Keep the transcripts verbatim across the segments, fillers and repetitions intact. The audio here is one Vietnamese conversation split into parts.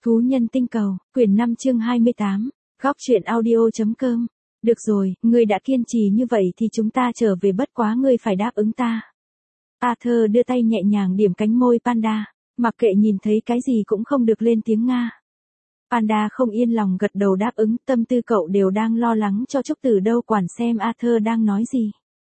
Thú nhân tinh cầu, quyển năm chương hai mươi tám, góc truyện audio.com. Được rồi, ngươi đã kiên trì như vậy thì chúng ta trở về, bất quá ngươi phải đáp ứng ta. Arthur đưa tay nhẹ nhàng điểm cánh môi Panda, mặc kệ nhìn thấy cái gì cũng không được lên tiếng Nga. Panda không yên lòng gật đầu đáp ứng, tâm tư cậu đều đang lo lắng cho Trúc Tử đâu quản xem Arthur đang nói gì.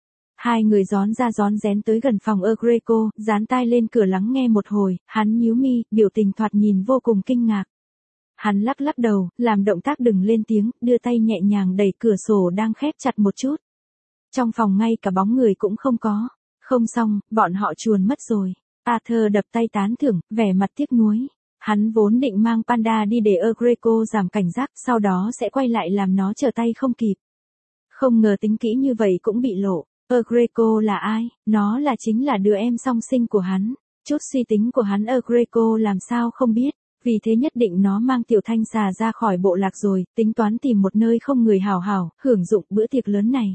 Hai người rón ra rón rén tới gần phòng Agreco, dán tai lên cửa lắng nghe một hồi, hắn nhíu mi, biểu tình thoạt nhìn vô cùng kinh ngạc. Hắn lắc lắc đầu, làm động tác đừng lên tiếng, đưa tay nhẹ nhàng đẩy cửa sổ đang khép chặt một chút. Trong phòng ngay cả bóng người cũng không có. Không xong, bọn họ chuồn mất rồi. Arthur đập tay tán thưởng, vẻ mặt tiếc nuối. Hắn vốn định mang Panda đi để Agreco giảm cảnh giác, sau đó sẽ quay lại làm nó trở tay không kịp. Không ngờ tính kỹ như vậy cũng bị lộ. Agreco là ai? Nó là chính là đứa em song sinh của hắn. Chút suy tính của hắn Agreco làm sao không biết. Vì thế nhất định nó mang tiểu thanh xà ra khỏi bộ lạc rồi, tính toán tìm một nơi không người hào hào, hưởng dụng bữa tiệc lớn này.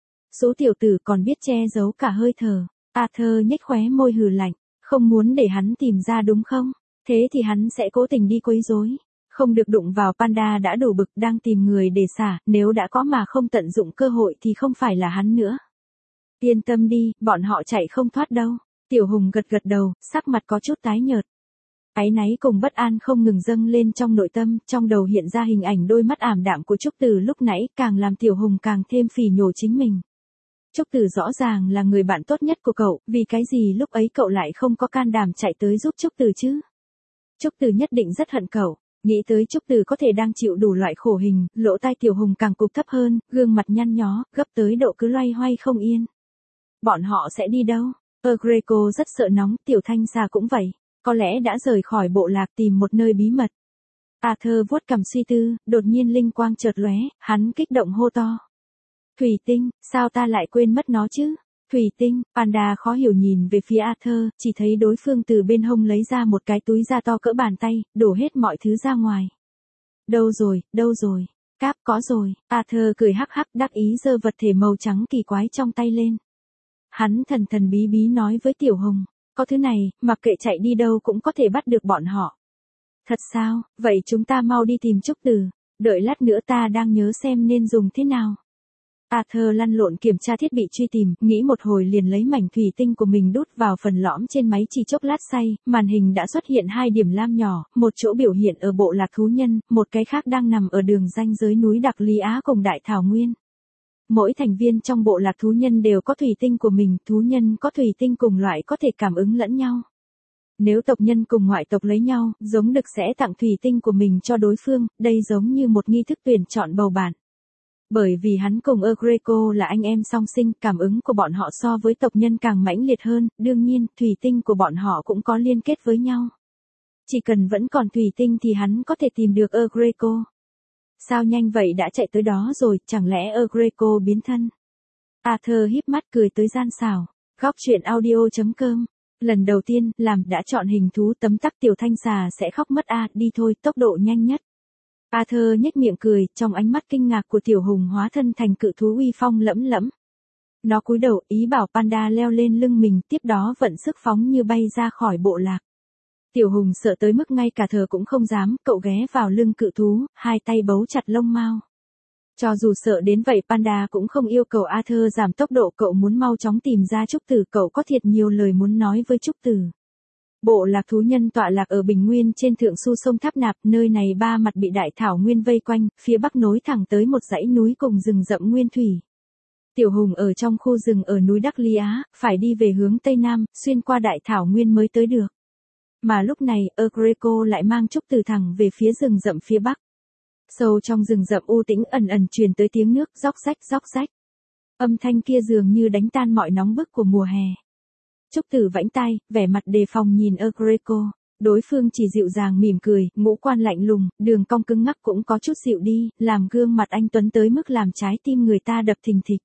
Số tiểu tử còn biết che giấu cả hơi thở. Arthur nhếch khóe môi hừ lạnh, không muốn để hắn tìm ra đúng không? Thế thì hắn sẽ cố tình đi quấy rối. Không được đụng vào Panda đã đủ bực, đang tìm người để xả, nếu đã có mà không tận dụng cơ hội thì không phải là hắn nữa. Yên tâm đi, bọn họ chạy không thoát đâu. Tiểu Hùng gật gật đầu, sắc mặt có chút tái nhợt. Áy náy cùng bất an không ngừng dâng lên trong nội tâm, trong đầu hiện ra hình ảnh đôi mắt ảm đạm của Trúc Tử lúc nãy, càng làm Tiểu Hùng càng thêm phỉ nhổ chính mình. Trúc Tử rõ ràng là người bạn tốt nhất của cậu, vì cái gì lúc ấy cậu lại không có can đảm chạy tới giúp Trúc Tử chứ? Trúc Tử nhất định rất hận cậu. Nghĩ tới Trúc Tử có thể đang chịu đủ loại khổ hình, lỗ tai Tiểu Hùng càng cụp thấp hơn, gương mặt nhăn nhó, gấp tới độ cứ loay hoay không yên. Bọn họ sẽ đi đâu? Agreco rất sợ nóng, tiểu thanh xà cũng vậy. Có lẽ đã rời khỏi bộ lạc tìm một nơi bí mật. Arthur vuốt cằm suy tư, đột nhiên linh quang chợt lóe, hắn kích động hô to. Thủy tinh, sao ta lại quên mất nó chứ? Thủy tinh, Panda khó hiểu nhìn về phía Arthur, chỉ thấy đối phương từ bên hông lấy ra một cái túi da to cỡ bàn tay, đổ hết mọi thứ ra ngoài. Đâu rồi, đâu rồi? Cáp có rồi. Arthur cười hắc hắc đắc ý giơ vật thể màu trắng kỳ quái trong tay lên. Hắn thần thần bí bí nói với Tiểu Hùng. Có thứ này, mặc kệ chạy đi đâu cũng có thể bắt được bọn họ. Thật sao, vậy chúng ta mau đi tìm Trúc Tử. Đợi lát nữa ta đang nhớ xem nên dùng thế nào. Arthur lăn lộn kiểm tra thiết bị truy tìm, nghĩ một hồi liền lấy mảnh thủy tinh của mình đút vào phần lõm trên máy, chỉ chốc lát say, màn hình đã xuất hiện hai điểm lam nhỏ, một chỗ biểu hiện ở bộ lạc thú nhân, một cái khác đang nằm ở đường ranh giới núi Đặc Lý Á cùng Đại Thảo Nguyên. Mỗi thành viên trong bộ lạc thú nhân đều có thủy tinh của mình, thú nhân có thủy tinh cùng loại có thể cảm ứng lẫn nhau. Nếu tộc nhân cùng ngoại tộc lấy nhau, giống đực sẽ tặng thủy tinh của mình cho đối phương, đây giống như một nghi thức tuyển chọn bầu bạn. Bởi vì hắn cùng Agreco là anh em song sinh, cảm ứng của bọn họ so với tộc nhân càng mãnh liệt hơn, đương nhiên, thủy tinh của bọn họ cũng có liên kết với nhau. Chỉ cần vẫn còn thủy tinh thì hắn có thể tìm được Agreco. Sao nhanh vậy đã chạy tới đó rồi, chẳng lẽ Agreco biến thân? Arthur híp mắt cười tới gian xảo. Góc truyện audio.com. Lần đầu tiên, làm đã chọn hình thú tấm tắc tiểu thanh xà sẽ khóc mất a, đi thôi, tốc độ nhanh nhất. Arthur nhếch miệng cười, trong ánh mắt kinh ngạc của Tiểu Hùng hóa thân thành cự thú uy phong lẫm lẫm. Nó cúi đầu, ý bảo Panda leo lên lưng mình, tiếp đó vận sức phóng như bay ra khỏi bộ lạc. Tiểu Hùng sợ tới mức ngay cả thở cũng không dám, cậu ghé vào lưng cự thú, hai tay bấu chặt lông mao. Cho dù sợ đến vậy Panda cũng không yêu cầu Arthur giảm tốc độ, cậu muốn mau chóng tìm ra Trúc Tử, cậu có thiệt nhiều lời muốn nói với Trúc Tử. Bộ lạc thú nhân tọa lạc ở bình nguyên trên thượng su sông Tháp Nạp, nơi này ba mặt bị đại thảo nguyên vây quanh, phía bắc nối thẳng tới một dãy núi cùng rừng rậm nguyên thủy. Tiểu Hùng ở trong khu rừng ở núi Đắc Lý Á, phải đi về hướng tây nam, xuyên qua đại thảo nguyên mới tới được. Mà lúc này, Agreco lại mang Trúc Tử thẳng về phía rừng rậm phía bắc. Sâu trong rừng rậm u tĩnh ẩn ẩn truyền tới tiếng nước róc rách róc rách. Âm thanh kia dường như đánh tan mọi nóng bức của mùa hè. Trúc Tử vẫy tay, vẻ mặt đề phòng nhìn Agreco. Đối phương chỉ dịu dàng mỉm cười, ngũ quan lạnh lùng, đường cong cứng ngắc cũng có chút dịu đi, làm gương mặt anh tuấn tới mức làm trái tim người ta đập thình thịch.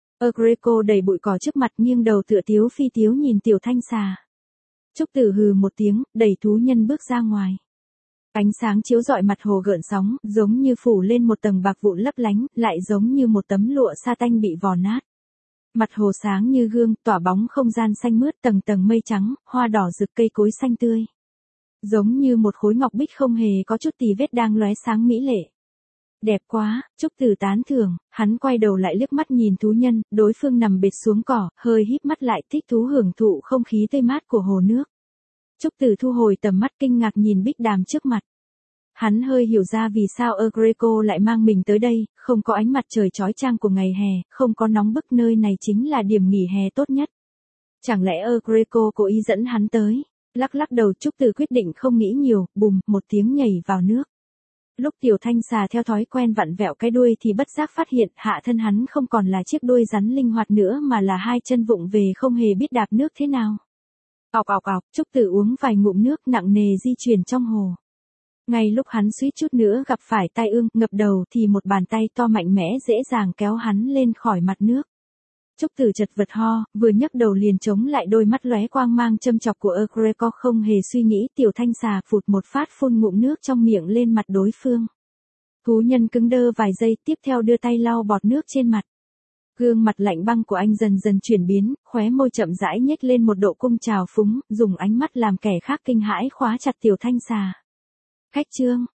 Agreco đầy bụi cỏ trước mặt, nghiêng đầu tựa tiếu phi tiếu nhìn tiểu thanh xà. Trúc Tử hừ một tiếng, đẩy thú nhân bước ra ngoài. Ánh sáng chiếu rọi mặt hồ gợn sóng, giống như phủ lên một tầng bạc vụn lấp lánh, lại giống như một tấm lụa sa tanh bị vò nát. Mặt hồ sáng như gương, tỏa bóng không gian xanh mướt, tầng tầng mây trắng, hoa đỏ rực, cây cối xanh tươi. Giống như một khối ngọc bích không hề có chút tì vết đang lóe sáng mỹ lệ. Đẹp quá, Trúc Tử tán thưởng, hắn quay đầu lại liếc mắt nhìn thú nhân, đối phương nằm bệt xuống cỏ, hơi híp mắt lại thích thú hưởng thụ không khí tươi mát của hồ nước. Trúc Tử thu hồi tầm mắt kinh ngạc nhìn bích đàm trước mặt. Hắn hơi hiểu ra vì sao Agreco lại mang mình tới đây, không có ánh mặt trời chói chang của ngày hè, không có nóng bức, nơi này chính là điểm nghỉ hè tốt nhất. Chẳng lẽ Agreco cố ý dẫn hắn tới? Lắc lắc đầu, Trúc Tử quyết định không nghĩ nhiều, bùm, một tiếng nhảy vào nước. Lúc Tiểu Thanh xà theo thói quen vặn vẹo cái đuôi thì bất giác phát hiện hạ thân hắn không còn là chiếc đuôi rắn linh hoạt nữa mà là hai chân vụng về không hề biết đạp nước thế nào. Ọc ọc ọc, Trúc Tử uống vài ngụm nước nặng nề di chuyển trong hồ. Ngay lúc hắn suýt chút nữa gặp phải tai ương, ngập đầu thì một bàn tay to mạnh mẽ dễ dàng kéo hắn lên khỏi mặt nước. Trúc Tử chật vật ho, vừa nhấc đầu liền chống lại đôi mắt lóe quang mang châm chọc của Agreco, không hề suy nghĩ, Tiểu Thanh xà phụt một phát phun ngụm nước trong miệng lên mặt đối phương. Thú nhân cứng đơ vài giây, tiếp theo đưa tay lau bọt nước trên mặt. Gương mặt lạnh băng của anh dần dần chuyển biến, khóe môi chậm rãi nhếch lên một độ cung trào phúng, dùng ánh mắt làm kẻ khác kinh hãi khóa chặt Tiểu Thanh xà. Khách trương,